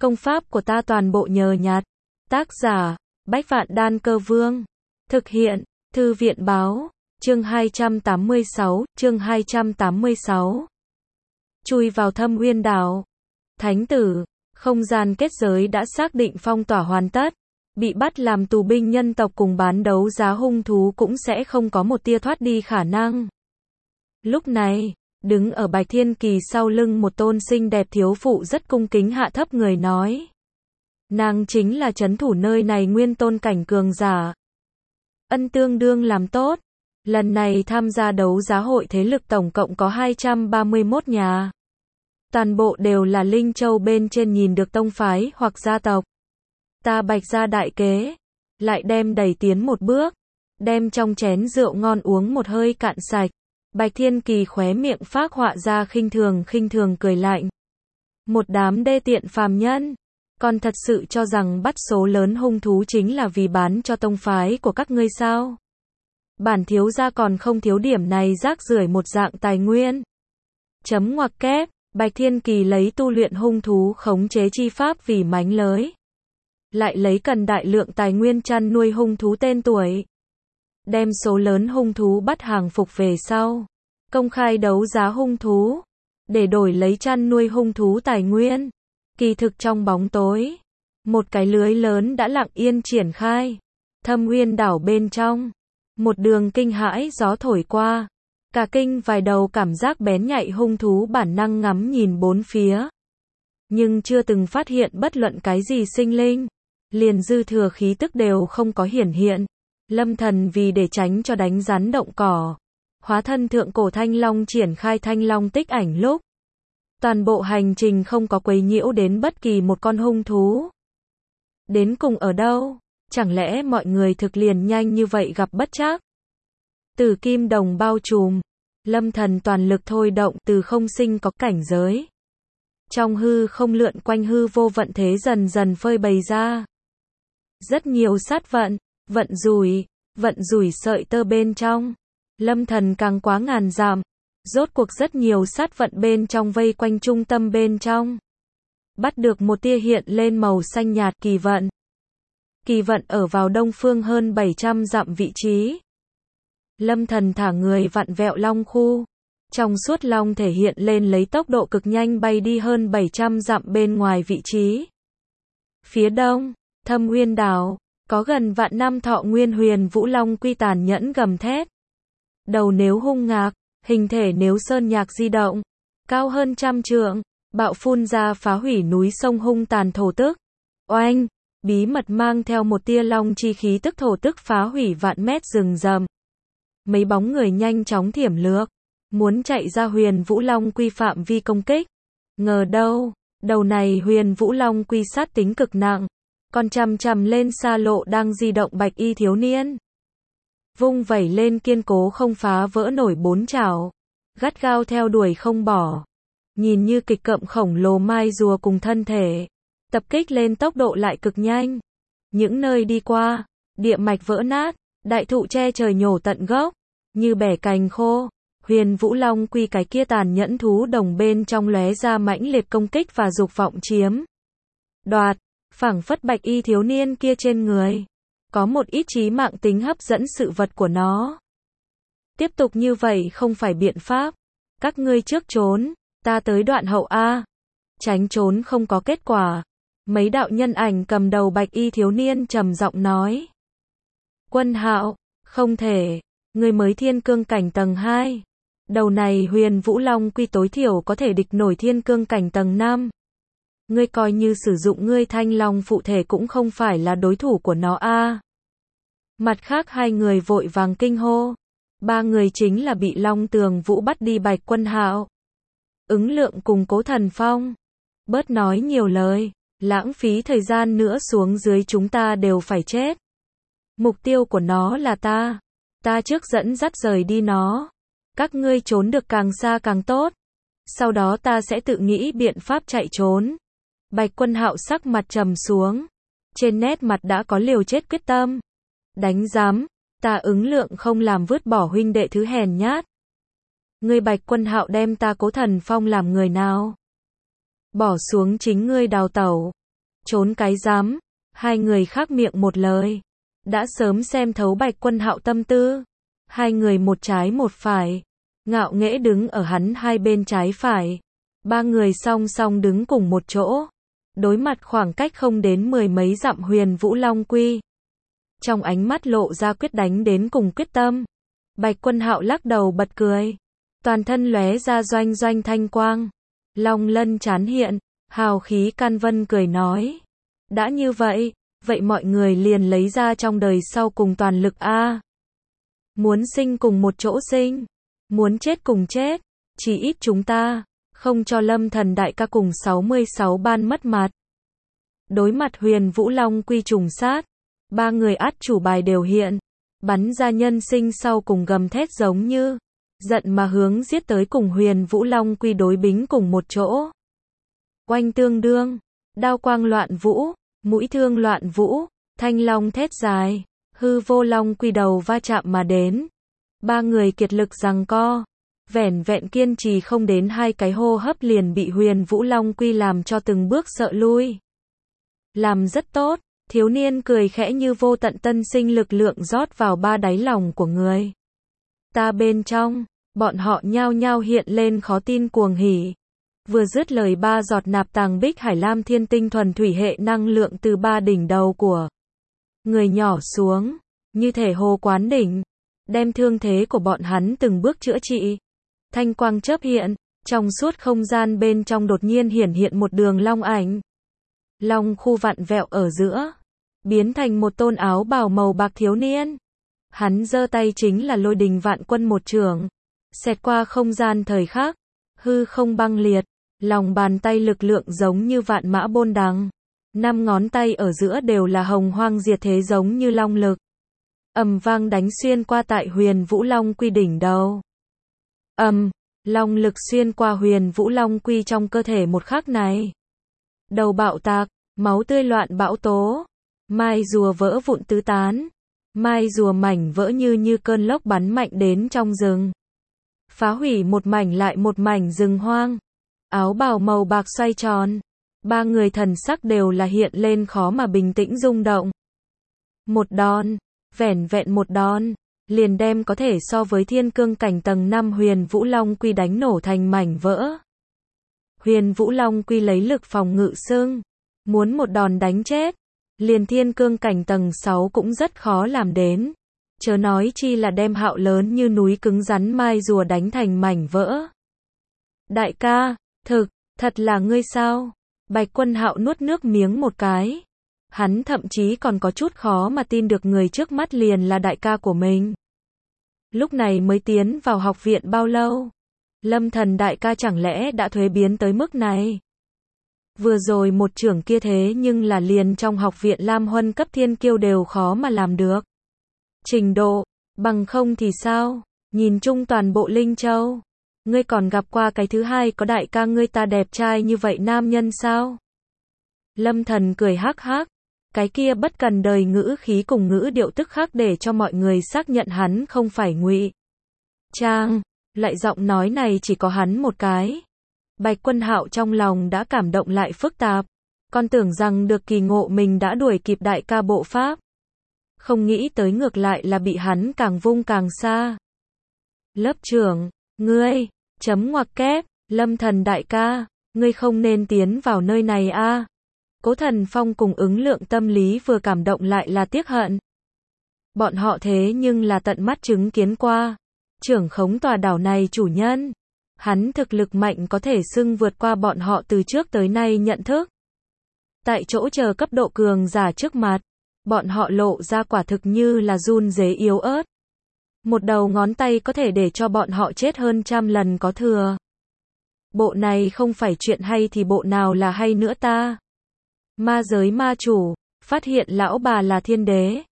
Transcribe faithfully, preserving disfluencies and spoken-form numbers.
Công pháp của ta toàn bộ nhờ nhặt. Tác giả, Bách Vạn Đan Cơ Vương. Thực hiện, Thư viện báo, chương hai trăm tám mươi sáu, chương hai trăm tám mươi sáu. Chui vào Thâm Uyên Đảo. Thánh tử, không gian kết giới đã xác định phong tỏa hoàn tất. Bị bắt làm tù binh nhân tộc cùng bán đấu giá hung thú cũng sẽ không có một tia thoát đi khả năng. Lúc này, đứng ở Bạch Thiên Kỳ sau lưng một tôn xinh đẹp thiếu phụ rất cung kính hạ thấp người nói. Nàng chính là trấn thủ nơi này nguyên tôn cảnh cường giả. Ân tương đương làm tốt. Lần này tham gia đấu giá hội thế lực tổng cộng có hai trăm ba mươi mốt nhà. Toàn bộ đều là Linh Châu bên trên nhìn được tông phái hoặc gia tộc. Ta Bạch gia đại kế, lại đem đẩy tiến một bước, đem trong chén rượu ngon uống một hơi cạn sạch. Bạch Thiên Kỳ khóe miệng phác họa ra khinh thường khinh thường cười lạnh. Một đám đê tiện phàm nhân, còn thật sự cho rằng bắt số lớn hung thú chính là vì bán cho tông phái của các ngươi sao? Bản thiếu gia còn không thiếu điểm này rác rưởi một dạng tài nguyên. Chấm ngoặc kép, Bạch Thiên Kỳ lấy tu luyện hung thú khống chế chi pháp vì mánh lới. Lại lấy cần đại lượng tài nguyên chăn nuôi hung thú tên tuổi. Đem số lớn hung thú bắt hàng phục về sau. Công khai đấu giá hung thú. Để đổi lấy chăn nuôi hung thú tài nguyên. Kỳ thực trong bóng tối. Một cái lưới lớn đã lặng yên triển khai. Thâm Uyên Đảo bên trong. Một đường kinh hãi gió thổi qua. Cả kinh vài đầu cảm giác bén nhạy hung thú bản năng ngắm nhìn bốn phía. Nhưng chưa từng phát hiện bất luận cái gì sinh linh. Liền dư thừa khí tức đều không có hiển hiện. Lâm Thần vì để tránh cho đánh rắn động cỏ. Hóa thân thượng cổ thanh long triển khai thanh long tích ảnh lúc. Toàn bộ hành trình không có quấy nhiễu đến bất kỳ một con hung thú. Đến cùng ở đâu? Chẳng lẽ mọi người thực liền nhanh như vậy gặp bất trắc? Từ kim đồng bao trùm. Lâm Thần toàn lực thôi động từ không sinh có cảnh giới. Trong hư không lượn quanh hư vô vận thế dần dần phơi bày ra. Rất nhiều sát vận, vận rủi, vận rủi sợi tơ bên trong. Lâm Thần càng quá ngàn dặm. Rốt cuộc rất nhiều sát vận bên trong vây quanh trung tâm bên trong. Bắt được một tia hiện lên màu xanh nhạt kỳ vận. Kỳ vận ở vào đông phương hơn bảy trăm dặm vị trí. Lâm Thần thả người vặn vẹo long khu. Trong suốt long thể hiện lên lấy tốc độ cực nhanh bay đi hơn bảy trăm dặm bên ngoài vị trí. Phía đông, Thâm Uyên Đảo, có gần vạn năm thọ nguyên huyền vũ long quy tàn nhẫn gầm thét. Đầu nếu hung ngạc, hình thể nếu sơn nhạc di động, cao hơn trăm trượng, bạo phun ra phá hủy núi sông hung tàn thổ tức. Oanh, bí mật mang theo một tia long chi khí tức thổ tức phá hủy vạn mét rừng rậm. Mấy bóng người nhanh chóng thiểm lược, muốn chạy ra huyền vũ long quy phạm vi công kích. Ngờ đâu, đầu này huyền vũ long quy sát tính cực nặng, còn chằm chằm lên xa lộ đang di động bạch y thiếu niên. Vung vẩy lên kiên cố không phá vỡ nổi bốn chảo, gắt gao theo đuổi không bỏ. Nhìn như kịch cậm khổng lồ mai rùa cùng thân thể, tập kích lên tốc độ lại cực nhanh. Những nơi đi qua, địa mạch vỡ nát, đại thụ che trời nhổ tận gốc, như bẻ cành khô. Huyền Vũ Long quy cái kia tàn nhẫn thú đồng bên trong lóe ra mãnh liệt công kích và dục vọng chiếm đoạt, phảng phất bạch y thiếu niên kia trên người có một ít chí mạng tính hấp dẫn sự vật của nó. Tiếp tục như vậy không phải biện pháp. Các ngươi trước trốn, ta tới đoạn hậu a. Tránh trốn không có kết quả. Mấy đạo nhân ảnh cầm đầu bạch y thiếu niên trầm giọng nói. Quân Hạo, không thể, ngươi mới thiên cương cảnh tầng hai. Đầu này huyền vũ long quy tối thiểu có thể địch nổi thiên cương cảnh tầng năm. Ngươi coi như sử dụng ngươi thanh long phụ thể cũng không phải là đối thủ của nó a. Mặt khác hai người vội vàng kinh hô. Ba người chính là bị Long Tường Vũ bắt đi Bạch Quân Hạo, Ứng Lượng cùng Cố Thần Phong. Bớt nói nhiều lời, lãng phí thời gian nữa xuống dưới chúng ta đều phải chết. Mục tiêu của nó là ta. Ta trước dẫn dắt rời đi nó. Các ngươi trốn được càng xa càng tốt. Sau đó ta sẽ tự nghĩ biện pháp chạy trốn. Bạch Quân Hạo sắc mặt trầm xuống. Trên nét mặt đã có liều chết quyết tâm. Đánh giám, ta Ứng Lượng không làm vứt bỏ huynh đệ thứ hèn nhát. Ngươi Bạch Quân Hạo đem ta Cố Thần Phong làm người nào? Bỏ xuống chính ngươi đào tẩu. Trốn cái dám, hai người khác miệng một lời. Đã sớm xem thấu Bạch Quân Hạo tâm tư. Hai người một trái một phải. Ngạo nghễ đứng ở hắn hai bên trái phải. Ba người song song đứng cùng một chỗ. Đối mặt khoảng cách không đến mười mấy dặm Huyền Vũ Long Quy. Trong ánh mắt lộ ra quyết đánh đến cùng quyết tâm. Bạch Quân Hạo lắc đầu bật cười. Toàn thân lóe ra doanh doanh thanh quang. Long lân chán hiện, hào khí can vân cười nói. Đã như vậy, vậy mọi người liền lấy ra trong đời sau cùng toàn lực a. Muốn sinh cùng một chỗ sinh, muốn chết cùng chết, chỉ ít chúng ta, không cho Lâm Thần đại ca cùng sáu mươi sáu ban mất mặt. Đối mặt Huyền Vũ Long Quy trùng sát, ba người át chủ bài đều hiện, bắn ra nhân sinh sau cùng gầm thét giống như, giận mà hướng giết tới cùng Huyền Vũ Long Quy đối bính cùng một chỗ. Oanh tương đương, đao quang loạn vũ, mũi thương loạn vũ, thanh long thét dài, hư vô long quy đầu va chạm mà đến. Ba người kiệt lực giằng co, vẻn vẹn kiên trì không đến hai cái hô hấp liền bị Huyền Vũ Long Quy làm cho từng bước sợ lui. Làm rất tốt, thiếu niên cười khẽ như vô tận tân sinh lực lượng rót vào ba đáy lòng của người. Ta bên trong, bọn họ nhao nhao hiện lên khó tin cuồng hỉ. Vừa dứt lời ba giọt nạp tàng bích hải lam thiên tinh thuần thủy hệ năng lượng từ ba đỉnh đầu của người nhỏ xuống, như thể hồ quán đỉnh, đem thương thế của bọn hắn từng bước chữa trị. Thanh quang chớp hiện, trong suốt không gian bên trong đột nhiên hiển hiện một đường long ảnh. Long khu vặn vẹo ở giữa, biến thành một tôn áo bào màu bạc thiếu niên. Hắn giơ tay chính là Lôi Đình Vạn Quân một chưởng, xẹt qua không gian thời khắc, hư không băng liệt, lòng bàn tay lực lượng giống như vạn mã bôn đằng, năm ngón tay ở giữa đều là hồng hoang diệt thế giống như long lực. Ầm vang đánh xuyên qua tại Huyền Vũ Long Quy đỉnh đầu. Ầm, long lực xuyên qua Huyền Vũ Long Quy trong cơ thể một khắc này. Đầu bạo tạc, máu tươi loạn bão tố, mai rùa vỡ vụn tứ tán, mai rùa mảnh vỡ như như cơn lốc bắn mạnh đến trong rừng. Phá hủy một mảnh lại một mảnh rừng hoang. Áo bào màu bạc xoay tròn. Ba người thần sắc đều là hiện lên khó mà bình tĩnh rung động. Một đòn, vẻn vẹn một đòn, liền đem có thể so với thiên cương cảnh tầng năm Huyền Vũ Long Quy đánh nổ thành mảnh vỡ. Huyền Vũ Long Quy lấy lực phòng ngự xưng, muốn một đòn đánh chết, liền thiên cương cảnh tầng sáu cũng rất khó làm đến. Chớ nói chi là đem hạo lớn như núi cứng rắn mai rùa đánh thành mảnh vỡ. Đại ca, thực, thật là ngươi sao? Bạch Quân Hạo nuốt nước miếng một cái. Hắn thậm chí còn có chút khó mà tin được người trước mắt liền là đại ca của mình. Lúc này mới tiến vào học viện bao lâu? Lâm Thần đại ca chẳng lẽ đã thuế biến tới mức này? Vừa rồi một trưởng kia thế nhưng là liền trong học viện Lam Huân cấp thiên kiêu đều khó mà làm được. Trình độ, bằng không thì sao? Nhìn chung toàn bộ Linh Châu, ngươi còn gặp qua cái thứ hai có đại ca ngươi ta đẹp trai như vậy nam nhân sao? Lâm Thần cười hắc hắc, cái kia bất cần đời ngữ khí cùng ngữ điệu tức khắc để cho mọi người xác nhận hắn không phải ngụy trang, lại giọng nói này chỉ có hắn một cái. Bạch Quân Hạo trong lòng đã cảm động lại phức tạp, còn tưởng rằng được kỳ ngộ mình đã đuổi kịp đại ca bộ pháp. Không nghĩ tới ngược lại là bị hắn càng vung càng xa. Lớp trưởng, ngươi, chấm ngoặc kép, Lâm Thần đại ca, ngươi không nên tiến vào nơi này a. Cố Thần Phong cùng ứng lượng tâm lý vừa cảm động lại là tiếc hận. Bọn họ thế nhưng là tận mắt chứng kiến qua. Trưởng khống tòa đảo này chủ nhân. Hắn thực lực mạnh có thể xưng vượt qua bọn họ từ trước tới nay nhận thức. Tại chỗ chờ cấp độ cường giả trước mặt, bọn họ lộ ra quả thực như là run rế yếu ớt. Một đầu ngón tay có thể để cho bọn họ chết hơn trăm lần có thừa. Bộ này không phải chuyện hay thì bộ nào là hay nữa ta? Ma giới ma chủ, phát hiện lão bà là thiên đế.